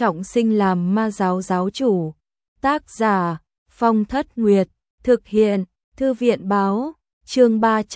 trọng sinh làm ma giáo giáo chủ. Tác giả Phong Thất Nguyệt, thực hiện Thư viện báo, chương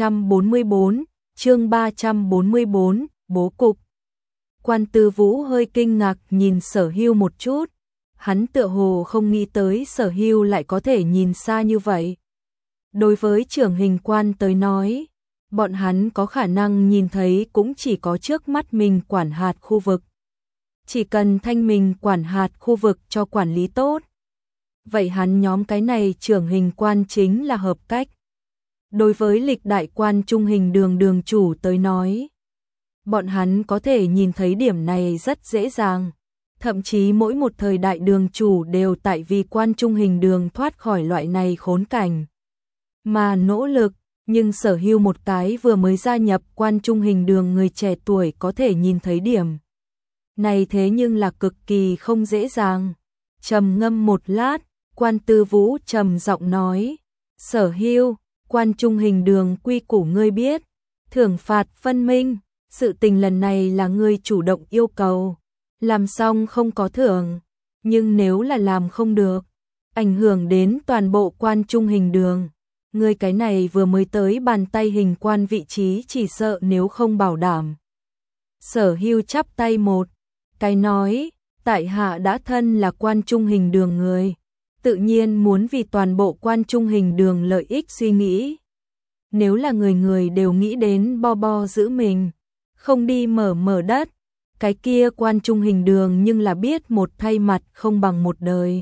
344, bố cục. Quan Tư Vũ hơi kinh ngạc nhìn Sở Hưu một chút, hắn tựa hồ không nghĩ tới Sở Hưu lại có thể nhìn xa như vậy. Đối với trưởng hình quan tới nói, bọn hắn có khả năng nhìn thấy cũng chỉ có trước mắt mình quản hạt khu vực. Chỉ cần thanh mình quản hạt khu vực cho quản lý tốt. Vậy hắn nhóm cái này trưởng hình quan chính là hợp cách. Đối với lịch đại quan trung hình đường đường chủ tới nói, bọn hắn có thể nhìn thấy điểm này rất dễ dàng. Thậm chí mỗi một thời đại đường chủ đều tại vì quan trung hình đường thoát khỏi loại này khốn cảnh mà nỗ lực, nhưng Sở Hưu một cái vừa mới gia nhập quan trung hình đường người trẻ tuổi có thể nhìn thấy điểm này thế nhưng là cực kỳ không dễ dàng. Trầm ngâm một lát, Quan Tư Vũ trầm giọng nói, Sở Hưu, quan trung hình đường quy củ ngươi biết, thưởng phạt phân minh, sự tình lần này là ngươi chủ động yêu cầu, làm xong không có thưởng, nhưng nếu là làm không được, ảnh hưởng đến toàn bộ quan trung hình đường, ngươi cái này vừa mới tới bàn tay hình quan vị trí chỉ sợ nếu không bảo đảm. Sở Hưu chắp tay một cái nói, tại hạ đã thân là quan trung hình đường người, tự nhiên muốn vì toàn bộ quan trung hình đường lợi ích suy nghĩ. Nếu là người người đều nghĩ đến bo giữ mình, không đi mở đất, cái kia quan trung hình đường nhưng là biết một thay mặt không bằng một đời.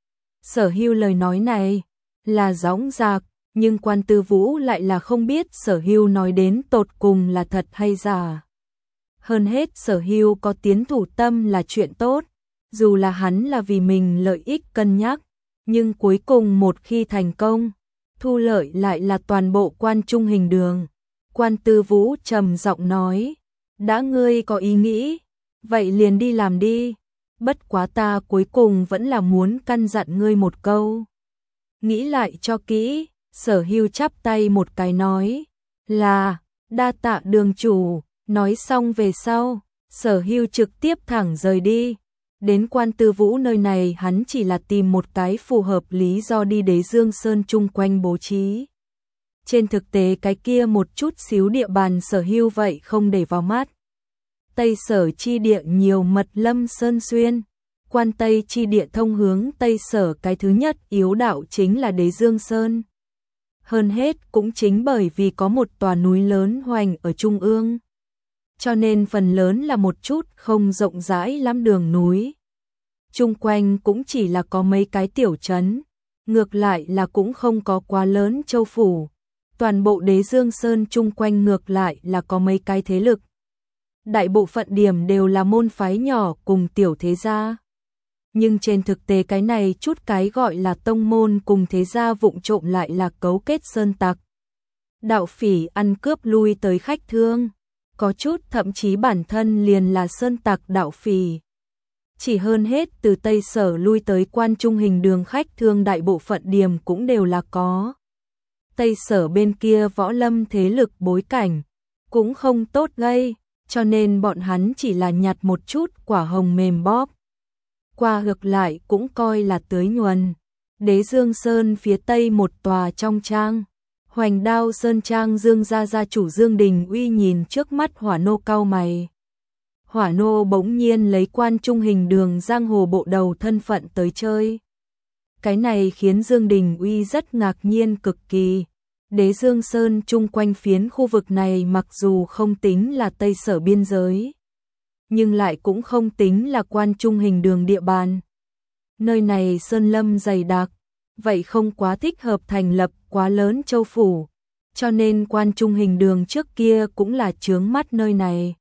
Sở Hưu lời nói này là dõng dạc, nhưng Quan Tư Vũ lại là không biết Sở Hưu nói đến tột cùng là thật hay giả. Hơn hết Sở Hưu có tiến thủ tâm là chuyện tốt, dù là hắn là vì mình lợi ích cân nhắc, nhưng cuối cùng một khi thành công, thu lợi lại là toàn bộ quan trung hình đường. Quan Tư Vũ trầm giọng nói, đã ngươi có ý nghĩ, vậy liền đi làm đi, bất quá ta cuối cùng vẫn là muốn căn dặn ngươi một câu. Nghĩ lại cho kỹ, Sở Hưu chắp tay một cái nói, là, đa tạ đường chủ. Nói xong về sau, Sở Hưu trực tiếp thẳng rời đi. Đến Quan Tư Vũ nơi này hắn chỉ là tìm một cái phù hợp lý do đi Đế Dương Sơn chung quanh bố trí. Trên thực tế cái kia một chút xíu địa bàn Sở Hưu vậy không để vào mắt. Tây Sở chi địa nhiều mật lâm sơn xuyên, quan Tây chi địa thông hướng Tây Sở cái thứ nhất yếu đạo chính là Đế Dương Sơn. Hơn hết cũng chính bởi vì có một tòa núi lớn hoành ở trung ương, cho nên phần lớn là một chút không rộng rãi lắm đường núi. Chung quanh cũng chỉ là có mấy cái tiểu trấn, ngược lại là cũng không có quá lớn châu phủ. Toàn bộ Đế Dương Sơn chung quanh ngược lại là có mấy cái thế lực. Đại bộ phận điểm đều là môn phái nhỏ cùng tiểu thế gia. Nhưng trên thực tế cái này chút cái gọi là tông môn cùng thế gia vụng trộm lại là cấu kết sơn tặc. Đạo phỉ ăn cướp lui tới khách thương. Có chút thậm chí bản thân liền là sơn tặc đạo phỉ. Chỉ hơn hết từ Tây Sở lui tới quan trung hình đường khách thương đại bộ phận điểm cũng đều là có. Tây Sở bên kia võ lâm thế lực bối cảnh cũng không tốt gây, cho nên bọn hắn chỉ là nhặt một chút quả hồng mềm bóp. Qua ngược lại cũng coi là tưới nhuần. Đế Dương Sơn phía Tây một tòa trong trang. Hoành Đao Sơn Trang Dương gia chủ Dương Đình Uy nhìn trước mắt Hỏa Nô cau mày. Hỏa Nô bỗng nhiên lấy quan trung hình đường giang hồ bộ đầu thân phận tới chơi. Cái này khiến Dương Đình Uy rất ngạc nhiên cực kỳ. Đế Dương Sơn chung quanh phiến khu vực này mặc dù không tính là Tây Sở biên giới, nhưng lại cũng không tính là quan trung hình đường địa bàn. Nơi này sơn lâm dày đặc, vậy không quá thích hợp thành lập quá lớn châu phủ, cho nên quan trung hình đường trước kia cũng là chướng mắt nơi này.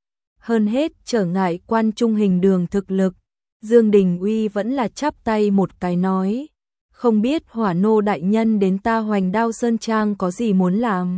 Hơn hết trở ngại quan trung hình đường thực lực, Dương Đình Uy vẫn là chắp tay một cái nói, không biết Hỏa Nô đại nhân đến ta Hoành Đao Sơn Trang có gì muốn làm.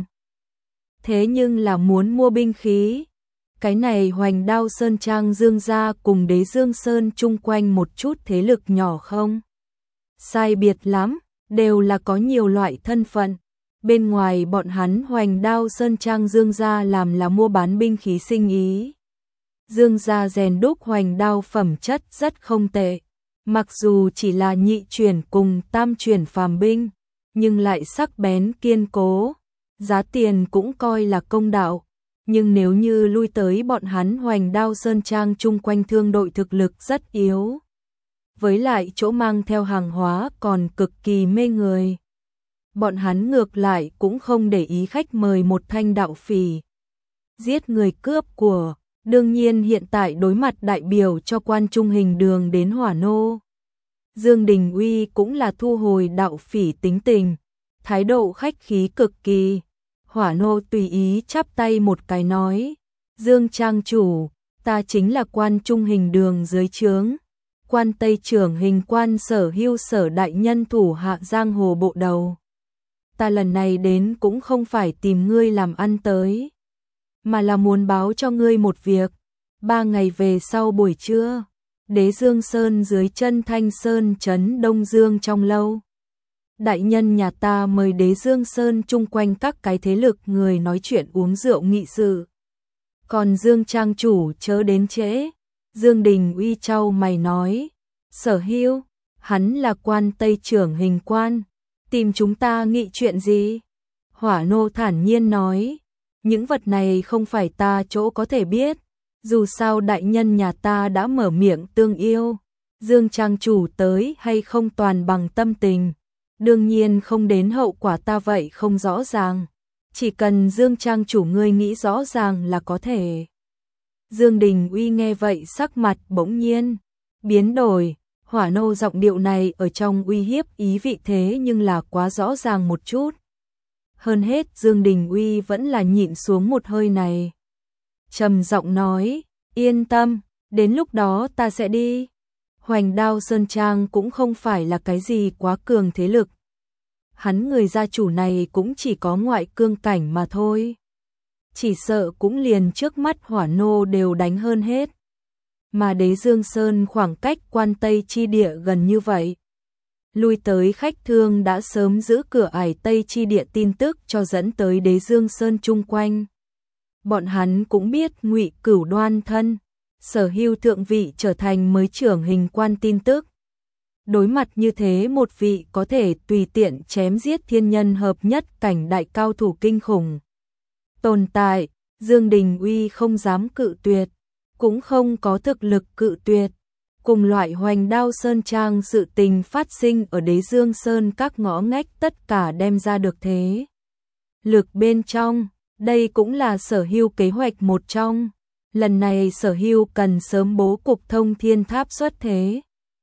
Thế nhưng là muốn mua binh khí. Cái này Hoành Đao Sơn Trang Dương gia cùng Đế Dương Sơn chung quanh một chút thế lực nhỏ không? Sai biệt lắm, đều là có nhiều loại thân phận. Bên ngoài bọn hắn Hoành Đao Sơn Trang Dương gia làm là mua bán binh khí sinh ý. Dương gia rèn đúc hoành đao phẩm chất rất không tệ. Mặc dù chỉ là nhị chuyển cùng tam chuyển phàm binh, nhưng lại sắc bén kiên cố, giá tiền cũng coi là công đạo. Nhưng nếu như lui tới bọn hắn hoành đao sơn trang chung quanh thương đội thực lực rất yếu. Với lại chỗ mang theo hàng hóa còn cực kỳ mê người. Bọn hắn ngược lại cũng không để ý khách mời một thanh đạo phỉ. Giết người cướp của, đương nhiên hiện tại đối mặt đại biểu cho quan trung hình đường đến hỏa nô. Dương Đình Uy cũng là thu hồi đạo phỉ tính tình, thái độ khách khí cực kỳ. Hỏa nô tùy ý chắp tay một cái nói, Dương trang chủ, ta chính là quan trung hình đường dưới trướng, quan tây trưởng hình quan Sở Hưu Sở đại nhân thủ hạ giang hồ bộ đầu. Ta lần này đến cũng không phải tìm ngươi làm ăn tới, mà là muốn báo cho ngươi một việc. 3 ngày về sau buổi trưa, Đế Dương Sơn dưới chân Thanh Sơn trấn Đông Dương trong lâu. Đại nhân nhà ta mời Đế Dương Sơn chung quanh các cái thế lực người nói chuyện uống rượu nghị sự. Còn Dương trang chủ chớ đến trễ. Dương Đình Uy chau mày nói, Sở Hưu, hắn là quan tây trưởng hình quan, tìm chúng ta nghị chuyện gì? Hỏa nô thản nhiên nói, những vật này không phải ta chỗ có thể biết, dù sao đại nhân nhà ta đã mở miệng tương yêu, Dương trang chủ tới hay không toàn bằng tâm tình, đương nhiên không đến hậu quả ta vậy không rõ ràng, chỉ cần Dương trang chủ ngươi nghĩ rõ ràng là có thể. Dương Đình Uy nghe vậy sắc mặt bỗng nhiên biến đổi, hỏa nô giọng điệu này ở trong uy hiếp ý vị thế nhưng là quá rõ ràng một chút. Hơn hết Dương Đình Uy vẫn là nhịn xuống một hơi này. Trầm giọng nói, yên tâm, đến lúc đó ta sẽ đi. Hoành Đao Sơn Trang cũng không phải là cái gì quá cường thế lực. Hắn người gia chủ này cũng chỉ có ngoại cương cảnh mà thôi. Chỉ sợ cũng liền trước mắt hỏa nô đều đánh hơn hết. Mà Đế Dương Sơn khoảng cách quan Tây chi địa gần như vậy. Lui tới khách thương đã sớm giữ cửa ải Tây chi địa tin tức cho dẫn tới Đế Dương Sơn chung quanh. Bọn hắn cũng biết Ngụy Cửu đoan thân, Sở Hưu thượng vị trở thành mới trưởng hình quan tin tức. Đối mặt như thế một vị có thể tùy tiện chém giết thiên nhân hợp nhất cảnh đại cao thủ kinh khủng tồn tại, Dương Đình Uy không dám cự tuyệt, cũng không có thực lực cự tuyệt. Cùng loại Hoành Đao Sơn Trang sự tình phát sinh ở Đế Dương Sơn các ngõ ngách tất cả đem ra được thế lực bên trong, đây cũng là Sở Hưu kế hoạch một trong. Lần này Sở Hưu cần sớm bố cục Thông Thiên Tháp xuất thế,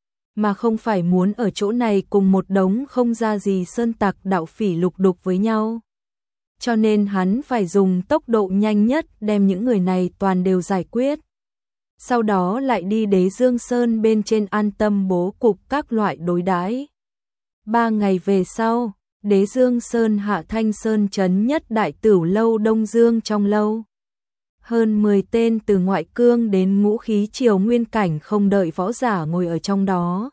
mà không phải muốn ở chỗ này cùng một đống không ra gì sơn tặc đạo phỉ lục đục với nhau. Cho nên hắn phải dùng tốc độ nhanh nhất đem những người này toàn đều giải quyết. Sau đó lại đi Đế Dương Sơn bên trên an tâm bố cục các loại đối đãi. 3 ngày về sau, Đế Dương Sơn hạ Thanh Sơn trấn nhất đại tửu lâu Đông Dương trong lâu. Hơn 10 tên từ ngoại cương đến ngũ khí triều nguyên cảnh không đợi võ giả ngồi ở trong đó.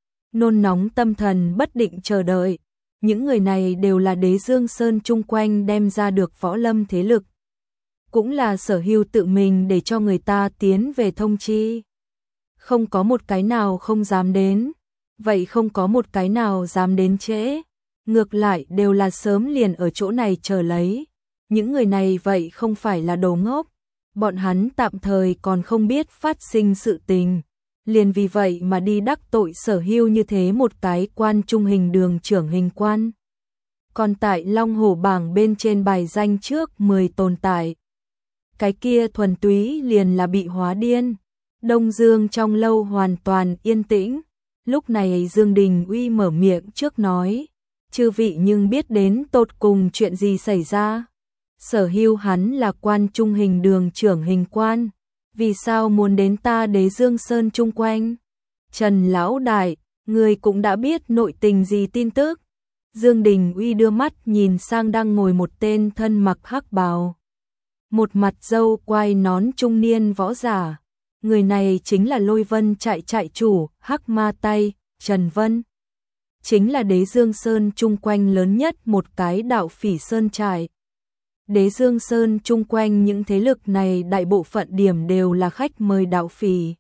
Nôn nóng tâm thần bất định chờ đợi. Những người này đều là Đế Dương Sơn chung quanh đem ra được võ lâm thế lực. Cũng là Sở Hưu tự mình để cho người ta tiến về thông chi. Không có một cái nào không dám đến, vậy không có một cái nào dám đến trễ. Ngược lại đều là sớm liền ở chỗ này chờ lấy. Những người này vậy không phải là đồ ngốc. Bọn hắn tạm thời còn không biết phát sinh sự tình. Liền vì vậy mà đi đắc tội Sở Hưu như thế một cái quan trung hình đường trưởng hình quan. Còn tại Long Hổ bảng bên trên bài danh trước 10 tồn tại. Cái kia thuần túy liền là bị hóa điên. Đông Dương trong lâu hoàn toàn yên tĩnh. Lúc này Dương Đình Uy mở miệng trước nói, chư vị nhưng biết đến tột cùng chuyện gì xảy ra. Sở Hưu hắn là quan trung hình đường trưởng hình quan, vì sao muốn đến ta Đế Dương Sơn chung quanh? Trần Lão Đại, người cũng đã biết nội tình gì tin tức? Dương Đình Uy đưa mắt nhìn sang đang ngồi một tên thân mặc hắc bào, một mặt râu quai nón trung niên võ giả. Người này chính là Lôi Vân trại chủ, Hắc Ma Tay, Trần Vân. Chính là Đế Dương Sơn chung quanh lớn nhất một cái đạo phỉ sơn trại. Đế Dương Sơn chung quanh những thế lực này đại bộ phận điểm đều là khách mời đạo phỉ.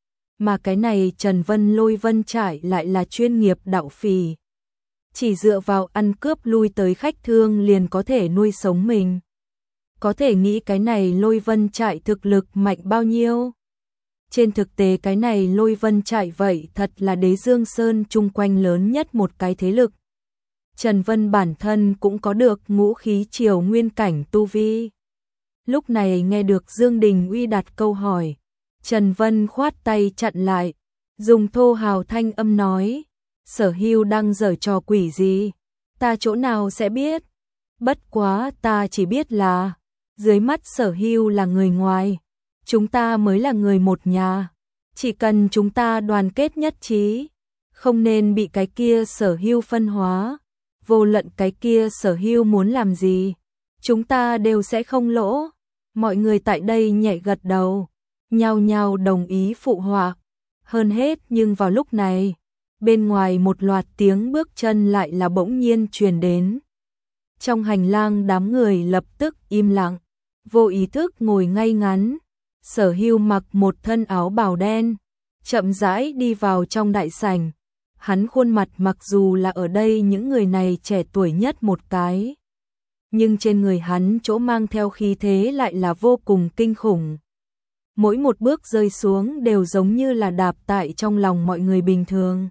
Mà cái này Trần Vân Lôi Vân trại lại là chuyên nghiệp đạo phỉ. Chỉ dựa vào ăn cướp lui tới khách thương liền có thể nuôi sống mình. Có thể nghĩ cái này Lôi Vân trại thực lực mạnh bao nhiêu. Trên thực tế cái này Lôi Vân trại vậy thật là Đế Dương Sơn chung quanh lớn nhất một cái thế lực. Trần Vân bản thân cũng có được ngũ khí triều nguyên cảnh tu vi. Lúc này nghe được Dương Đình Uy đặt câu hỏi, Trần Vân khoát tay chặn lại, dùng thô hào thanh âm nói, Sở Hưu đang giở trò quỷ gì, ta chỗ nào sẽ biết, bất quá ta chỉ biết là, dưới mắt Sở Hưu là người ngoài, chúng ta mới là người một nhà, chỉ cần chúng ta đoàn kết nhất trí, không nên bị cái kia Sở Hưu phân hóa, vô luận cái kia Sở Hưu muốn làm gì, chúng ta đều sẽ không lỗ. Mọi người tại đây nhẹ gật đầu, nhao nhao đồng ý phụ họa. Hơn hết nhưng vào lúc này, bên ngoài một loạt tiếng bước chân lại là bỗng nhiên truyền đến. Trong hành lang đám người lập tức im lặng, vô ý thức ngồi ngay ngắn. Sở Hưu mặc một thân áo bào đen, chậm rãi đi vào trong đại sảnh. Hắn khuôn mặt mặc dù là ở đây những người này trẻ tuổi nhất một cái, nhưng trên người hắn chỗ mang theo khí thế lại là vô cùng kinh khủng. Mỗi một bước rơi xuống đều giống như là đạp tại trong lòng mọi người bình thường.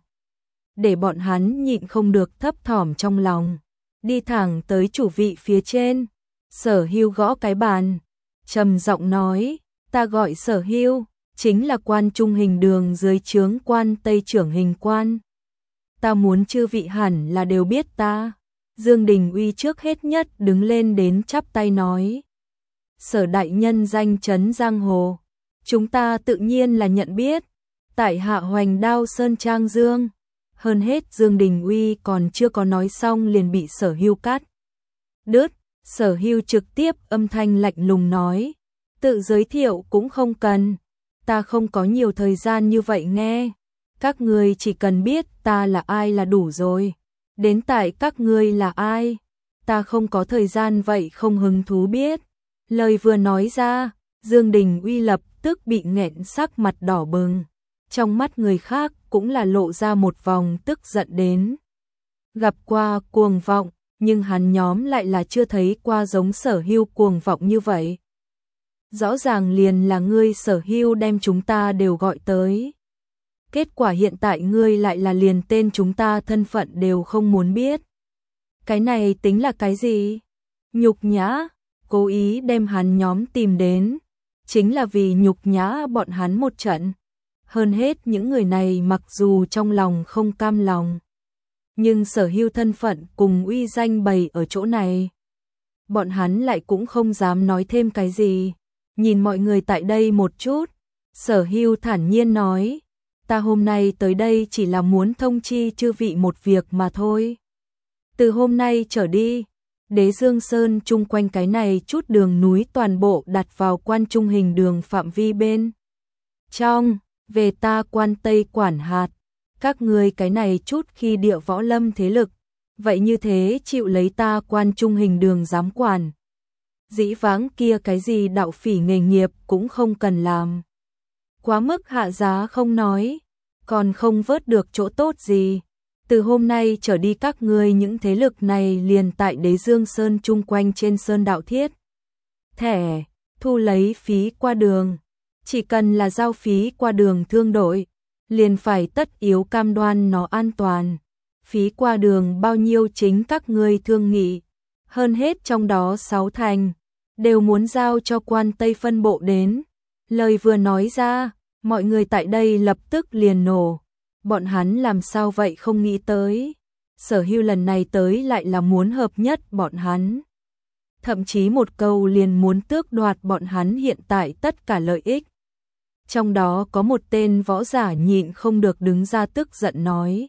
Để bọn hắn nhịn không được thấp thỏm trong lòng, đi thẳng tới chủ vị phía trên. Sở Hưu gõ cái bàn, trầm giọng nói, ta gọi Sở Hưu, chính là quan trung hình đường dưới trướng quan Tây trưởng hình quan. Ta muốn chư vị hẳn là đều biết ta. Dương Đình Uy trước hết nhất đứng lên đến chắp tay nói. Sở đại nhân danh chấn giang hồ, chúng ta tự nhiên là nhận biết, tại hạ Hoành Đao Sơn Trang Dương. Hơn hết Dương Đình Uy còn chưa có nói xong liền bị Sở Hưu cắt đứt. Sở Hưu trực tiếp âm thanh lạnh lùng nói, tự giới thiệu cũng không cần, ta không có nhiều thời gian như vậy nghe, các ngươi chỉ cần biết ta là ai là đủ rồi. Đến tại các ngươi là ai, ta không có thời gian vậy không hứng thú biết. Lời vừa nói ra, Dương Đình Uy lập tức bị nghẹn sắc mặt đỏ bừng. Trong mắt người khác cũng là lộ ra một vòng tức giận đến. Gặp qua cuồng vọng, nhưng hắn nhóm lại là chưa thấy qua giống Sở Hưu cuồng vọng như vậy. Rõ ràng liền là ngươi Sở Hưu đem chúng ta đều gọi tới. Kết quả hiện tại ngươi lại là liền tên chúng ta thân phận đều không muốn biết. Cái này tính là cái gì? Nhục nhã, cố ý đem hắn nhóm tìm đến, chính là vì nhục nhã bọn hắn một trận. Hơn hết những người này mặc dù trong lòng không cam lòng, nhưng Sở Hưu thân phận cùng uy danh bày ở chỗ này. Bọn hắn lại cũng không dám nói thêm cái gì. Nhìn mọi người tại đây một chút, Sở Hưu thản nhiên nói, ta hôm nay tới đây chỉ là muốn thông chi chư vị một việc mà thôi. Từ hôm nay trở đi, Đế Dương Sơn chung quanh cái này chút đường núi toàn bộ đặt vào quan trung hình đường phạm vi bên trong, về ta quan Tây quản hạt. Các ngươi cái này chút khi địa võ lâm thế lực, vậy như thế chịu lấy ta quan trung hình đường giám quản. Dĩ vãng kia cái gì đạo phỉ nghề nghiệp cũng không cần làm. Quá mức hạ giá không nói, còn không vớt được chỗ tốt gì. Từ hôm nay trở đi các ngươi những thế lực này liền tại Đế Dương Sơn chung quanh trên sơn đạo thiết. Thẻ, thu lấy phí qua đường. Chỉ cần là giao phí qua đường thương đội, liền phải tất yếu cam đoan nó an toàn. Phí qua đường bao nhiêu chính các ngươi thương nghị. Hơn hết trong đó 6 thành, đều muốn giao cho quan Tây phân bộ đến. Lời vừa nói ra, mọi người tại đây lập tức liền nổ. Bọn hắn làm sao vậy không nghĩ tới. Sở Hưu lần này tới lại là muốn hợp nhất bọn hắn. Thậm chí một câu liền muốn tước đoạt bọn hắn hiện tại tất cả lợi ích. Trong đó có một tên võ giả nhịn không được đứng ra tức giận nói.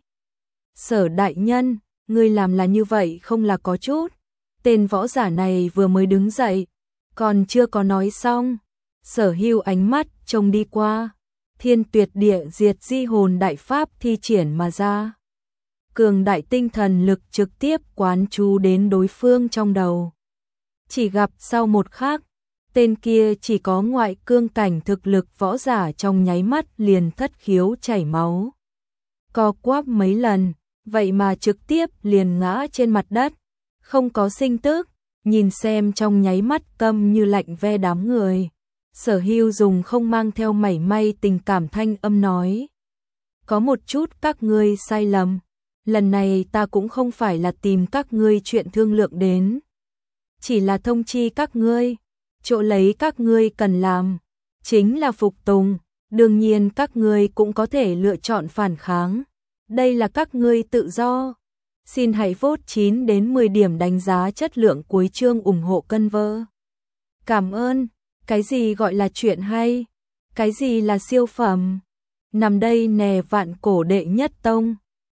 Sở đại nhân, ngươi làm là như vậy không là có chút. Tên võ giả này vừa mới đứng dậy, còn chưa có nói xong. Sở Hưu ánh mắt trông đi qua. Thiên tuyệt địa diệt di hồn đại pháp thi triển mà ra. Cường đại tinh thần lực trực tiếp quán chú đến đối phương trong đầu. Chỉ gặp sau một khắc, tên kia chỉ có ngoại cương cảnh thực lực võ giả trong nháy mắt liền thất khiếu chảy máu. Co quắp mấy lần, vậy mà trực tiếp liền ngã trên mặt đất, không có sinh tức, nhìn xem trong nháy mắt câm như lạnh ve đám người. Sở Hưu dùng không mang theo mảy may tình cảm thanh âm nói. Có một chút các ngươi sai lầm, lần này ta cũng không phải là tìm các ngươi chuyện thương lượng đến. Chỉ là thông chi các ngươi, chỗ lấy các ngươi cần làm, chính là phục tùng, đương nhiên các ngươi cũng có thể lựa chọn phản kháng. Đây là các ngươi tự do. Xin hãy vote 9 đến 10 điểm đánh giá chất lượng cuối chương ủng hộ cân vơ. Cảm ơn. Cái gì gọi là chuyện hay? Cái gì là siêu phẩm? Nằm đây nè vạn cổ đệ nhất tông.